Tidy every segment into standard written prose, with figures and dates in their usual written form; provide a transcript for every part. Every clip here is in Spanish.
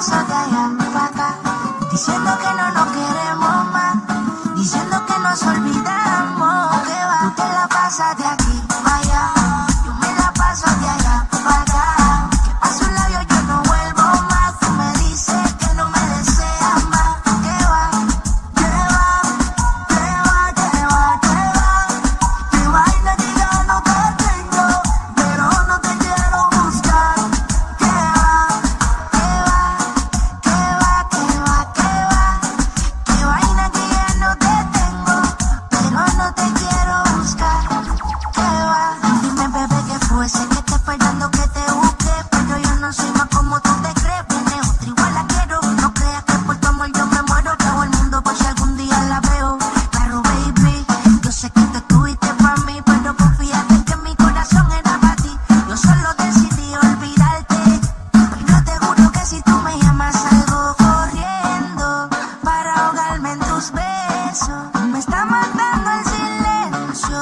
paso de allá para acá, diciendo que no nos queremos más, diciendo que nos olvidamos, que va. Tú te la pasas de aquí para allá, yo me la paso de allá para acá, que pa' su labio yo no vuelvo más. Tú me dices que no me deseas más, que va, que va, que va, que va, que va, que vaina que ya no te tengo, pero no te quiero buscar, que va, que va, que va, que va, que va, que vaina que ya no te tengo, pero no te quiero buscar, que va. Dime bebé que fue, sé que te esperando que te busque, pero yo no soy más como tú te crees. Viene otra igual la quiero, no creas que por tu amor yo me muero. Todo el mundo por si algún día la veo. Claro baby, yo sé que tú estuviste para mí, pero confíate que mi corazón era para ti. Yo solo decidí olvidarte, pero te juro que si tú me llamas salgo corriendo para ahogarme en tus besos. Me está matando el silencio.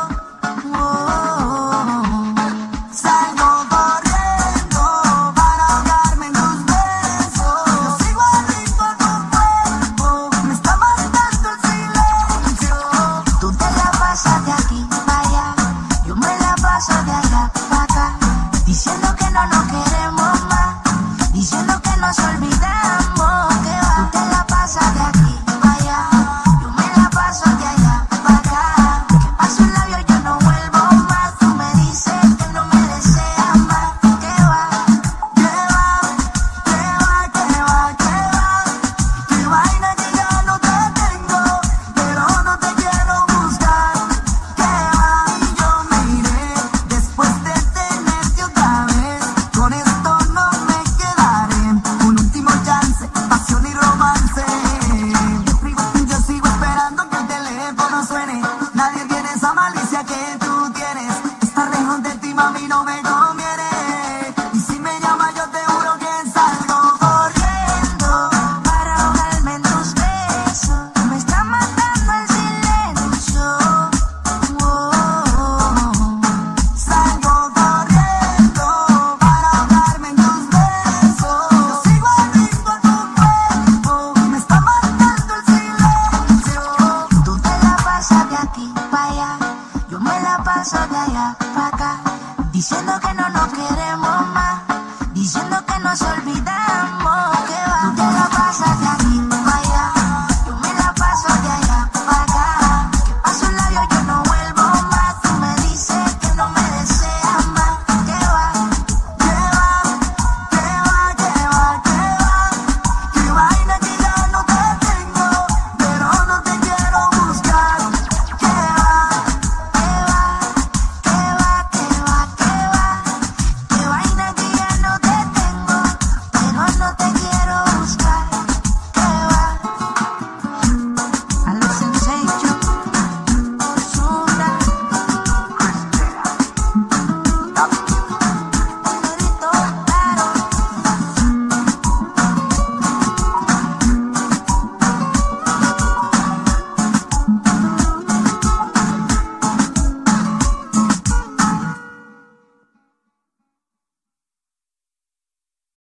Salgo corriendo para ahogarme en tus besos. Yo sigo al ritmo de tu cuerpo. Me está matando el silencio. Tú te la pasas de aquí para allá, yo me la paso de allá para acá, diciendo que no nos queremos más, diciendo que nos olvidamos, que va. Tú te la pasas de aquí para allá, yo me la paso de allá para acá, que pa' su labio yo no vuelvo más. Tú me dices que no me deseas más, que va, que va, que va, que va, que va, que vaina que ya no te tengo, pero no te quiero buscar, que va. Y yo me iré después de tenerte otra vez, con esto no me quedaré, un último chance, pasión y romance. Yo sigo esperando que el teléfono suene, nadie tiene esa malicia que tú tienes, estar lejos de ti mami no me conviene, y si me llamas yo te juro que salgo corriendo para ahogarme en tus besos. Me está matando el silencio. Salgo corriendo para ahogarme en tus besos. Yo sigo al ritmo de tu cuerpo. Me está matando el silencio. Tú te la pasas de aquí para allá, yo me la paso de allá para acá, diciendo que no nos queremos más, diciendo que nos olvidamos.